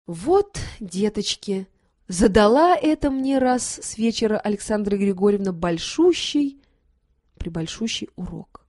Вот, деточки, задала это мне раз с вечера Александра Григорьевна пребольшущий урок.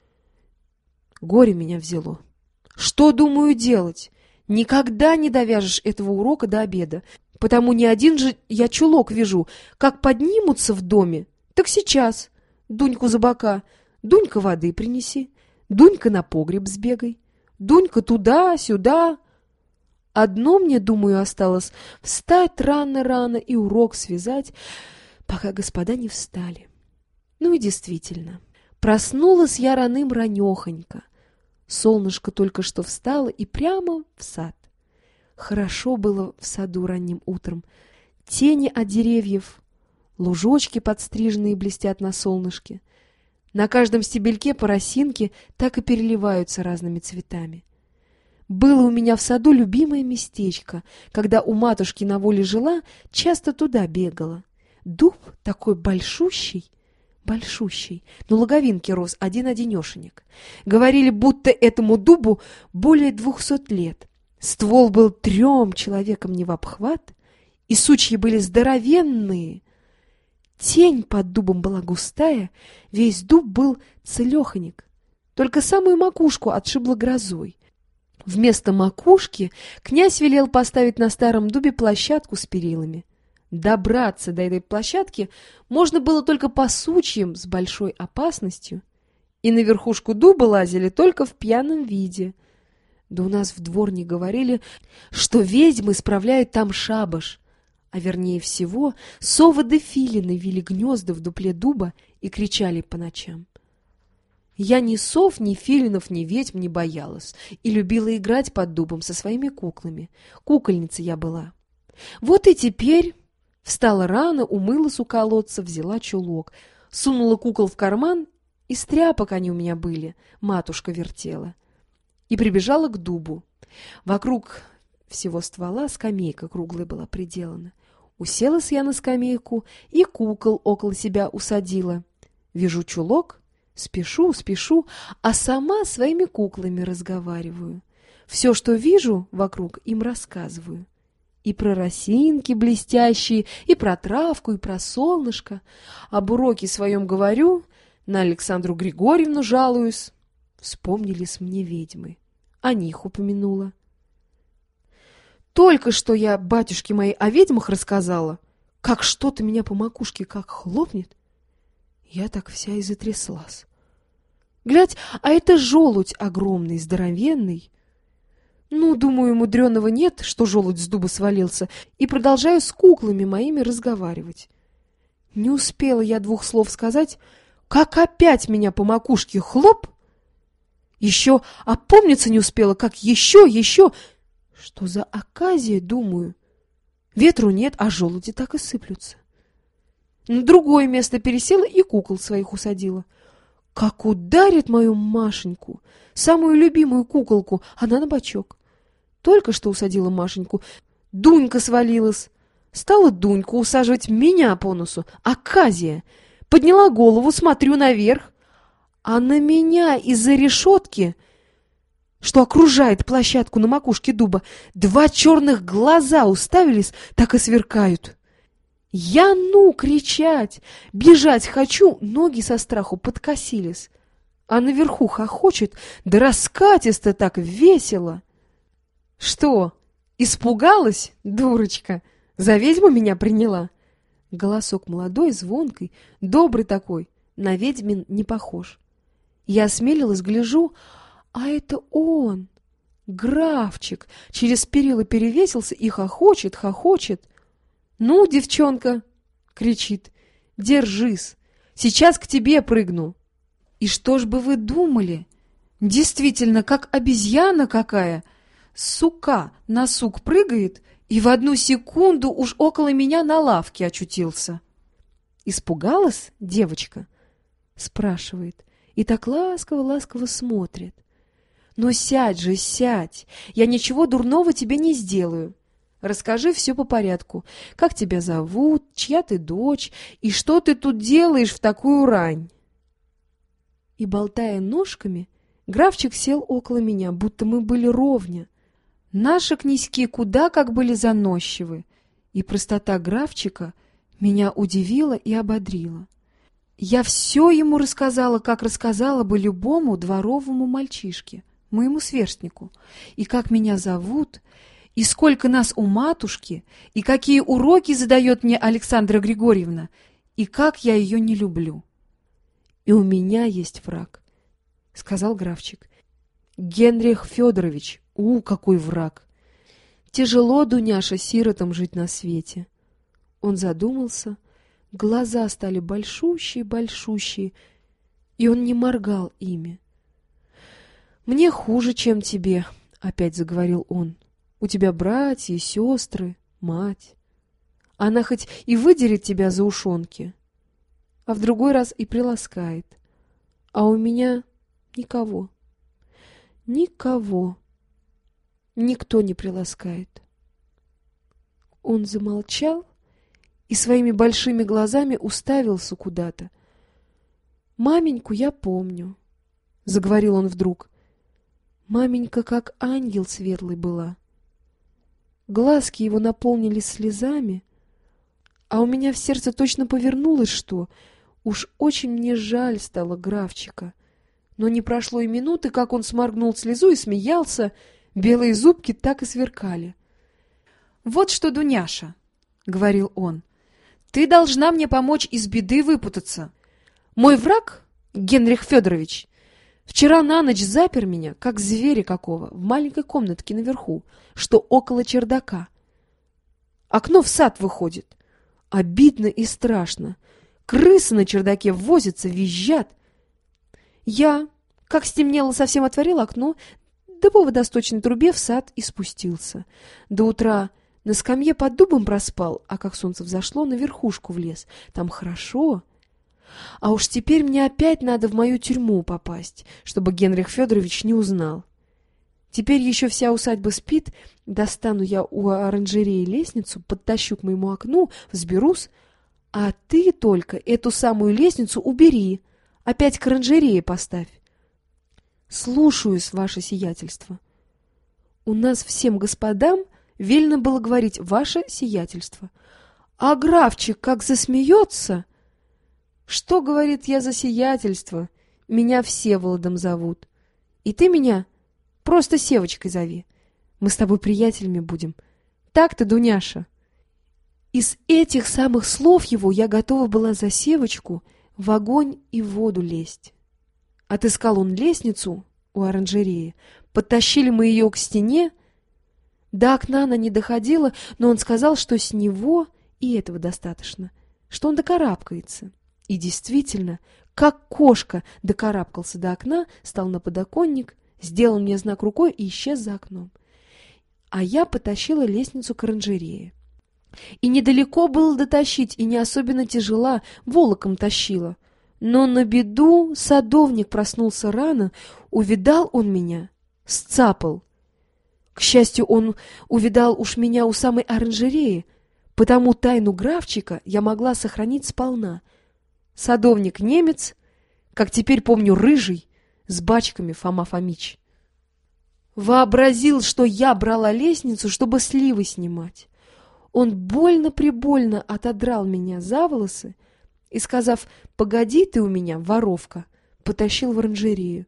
Горе меня взяло. Что, думаю, делать? Никогда не довяжешь этого урока до обеда, потому не один же я чулок вяжу. Как поднимутся в доме, так сейчас. Дуньку за бока. Дунька, воды принеси. Дунька, на погреб сбегай. Дунька, туда-сюда. Одно мне, думаю, осталось — встать рано-рано и урок связать, пока господа не встали. Ну и действительно, проснулась я раным-ранехонько. Солнышко только что встало и прямо в сад. Хорошо было в саду ранним утром. Тени от деревьев, лужочки подстриженные блестят на солнышке. На каждом стебельке по росинке так и переливаются разными цветами. Было у меня в саду любимое местечко. Когда у матушки на воле жила, часто туда бегала. Дуб такой большущий, но луговинки рос один-одинешенек. Говорили, будто этому дубу более 200 лет. Ствол был 3 человекам не в обхват, и сучьи были здоровенные. Тень под дубом была густая, весь дуб был целеханик, только самую макушку отшибло грозой. Вместо макушки князь велел поставить на старом дубе площадку с перилами. Добраться до этой площадки можно было только по сучьям с большой опасностью, и на верхушку дуба лазили только в пьяном виде. Да у нас в дворне говорили, что ведьмы справляют там шабаш, а вернее всего совы да филины вили гнезда в дупле дуба и кричали по ночам. Я ни сов, ни филинов, ни ведьм не боялась и любила играть под дубом со своими куклами. Кукольницей я была. Вот и теперь встала рано, умылась у колодца, взяла чулок, сунула кукол в карман, из тряпок они у меня были, матушка вертела, и прибежала к дубу. Вокруг всего ствола скамейка круглая была приделана. Уселась я на скамейку и кукол около себя усадила. Вяжу чулок, спешу, а сама своими куклами разговариваю. Все, что вижу вокруг, им рассказываю. И про росинки блестящие, и про травку, и про солнышко. Об уроке своем говорю, на Александру Григорьевну жалуюсь. Вспомнились мне ведьмы. О них упомянула. Только что я батюшке моей о ведьмах рассказала, как что-то меня по макушке как хлопнет. Я так вся и затряслась. Глядь, а это желудь огромный, здоровенный. Ну, думаю, мудреного нет, что желудь с дуба свалился, и продолжаю с куклами моими разговаривать. Не успела я 2 слов сказать, как опять меня по макушке хлоп. Еще опомниться не успела, как еще. Что за оказия, думаю. Ветру нет, а желуди так и сыплются. На другое место пересела и кукол своих усадила. Как ударит мою Машеньку, самую любимую куколку, она на бочок. Только что усадила Машеньку, Дунька свалилась. Стала Дуньку усаживать меня по носу. Оказия! Подняла голову, смотрю наверх, а на меня из-за решетки, что окружает площадку на макушке дуба, 2 черных глаза уставились, так и сверкают. Я кричать, бежать хочу, ноги со страху подкосились. А наверху хохочет, да раскатисто так весело. Что, испугалась, дурочка? За ведьму меня приняла? Голосок молодой, звонкий, добрый такой, на ведьмин не похож. Я осмелилась, гляжу, а это он, графчик, через перила перевесился и хохочет. «Ну, девчонка!» — кричит. «Держись! Сейчас к тебе прыгну!» И что ж бы вы думали? Действительно, как обезьяна какая! С сука на сук прыгает и в 1 секунду уж около меня на лавке очутился. «Испугалась, девочка?» — спрашивает. И так ласково смотрит. «Но сядь же, сядь! Я ничего дурного тебе не сделаю. Расскажи все по порядку. Как тебя зовут, чья ты дочь, и что ты тут делаешь в такую рань?» И, болтая ножками, графчик сел около меня, будто мы были ровня. Наши князьки куда как были заносчивы, и простота графчика меня удивила и ободрила. Я все ему рассказала, как рассказала бы любому дворовому мальчишке, моему сверстнику, и как меня зовут, и сколько нас у матушки, и какие уроки задает мне Александра Григорьевна, и как я ее не люблю. — И у меня есть враг, — сказал графчик. — Генрих Федорович, какой враг! Тяжело, Дуняша, сиротам жить на свете. Он задумался, глаза стали большущие-большущие, и он не моргал ими. — Мне хуже, чем тебе, — опять заговорил он. — У тебя братья, сестры, мать. Она хоть и выдерет тебя за ушонки, а в другой раз и приласкает. А у меня никого. Никого. Никто не приласкает. Он замолчал и своими большими глазами уставился куда-то. — Маменьку я помню, — заговорил он вдруг. Маменька как ангел светлый была. Глазки его наполнились слезами, а у меня в сердце точно повернулось, что уж очень мне жаль стало графчика. Но не прошло и минуты, как он сморгнул слезу и смеялся, белые зубки так и сверкали. — Вот что, Дуняша, — говорил он, — ты должна мне помочь из беды выпутаться. Мой враг, Генрих Федорович, вчера на ночь запер меня, как зверя какого, в маленькой комнатке наверху, что около чердака. Окно в сад выходит. Обидно и страшно. Крысы на чердаке возятся, визжат. Я, как стемнело, совсем отворил окно, да по водосточной трубе в сад и спустился. До утра на скамье под дубом проспал, а как солнце взошло, на верхушку влез. Там хорошо. А уж теперь мне опять надо в мою тюрьму попасть, чтобы Генрих Федорович не узнал. Теперь еще вся усадьба спит, достану я у оранжереи лестницу, подтащу к моему окну, взберусь, а ты только эту самую лестницу убери, опять к оранжерее поставь. Слушаюсь, ваше сиятельство. У нас всем господам велено было говорить «ваше сиятельство». А графчик как засмеется... Что, говорит, я за сиятельство? Меня Всеволодом зовут. И ты меня просто Севочкой зови. Мы с тобой приятелями будем. Так-то, Дуняша. Из этих самых слов его я готова была за Севочку в огонь и в воду лезть. Отыскал он лестницу у оранжереи. Подтащили мы ее к стене. До окна она не доходила, но он сказал, что с него и этого достаточно, что он докарабкается. И действительно, как кошка докарабкался до окна, стал на подоконник, сделал мне знак рукой и исчез за окном. А я потащила лестницу к оранжерее. И недалеко было дотащить, и не особенно тяжела, волоком тащила. Но на беду садовник проснулся рано, увидал он меня, сцапал. К счастью, он увидал уж меня у самой оранжереи, потому тайну графчика я могла сохранить сполна. Садовник немец, как теперь помню, рыжий, с бачками Фома Фомич. Вообразил, что я брала лестницу, чтобы сливы снимать. Он больно-прибольно отодрал меня за волосы и, сказав «погоди ты у меня, воровка», потащил в оранжерею.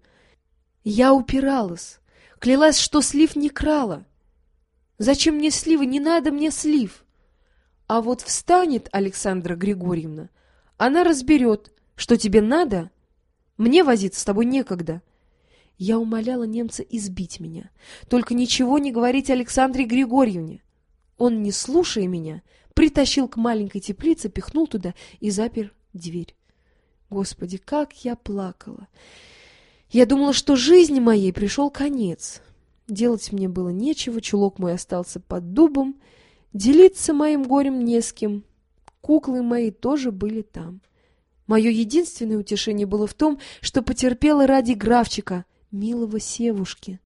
Я упиралась, клялась, что слив не крала. Зачем мне сливы? Не надо мне слив. А вот встанет Александра Григорьевна, она разберет, что тебе надо. Мне возиться с тобой некогда. Я умоляла немца избить меня. Только ничего не говорить Александре Григорьевне. Он, не слушая меня, притащил к маленькой теплице, пихнул туда и запер дверь. Господи, как я плакала! Я думала, что жизни моей пришел конец. Делать мне было нечего, чулок мой остался под дубом, делиться моим горем не с кем. Куклы мои тоже были там. Мое единственное утешение было в том, что потерпела ради графчика, милого Севушки.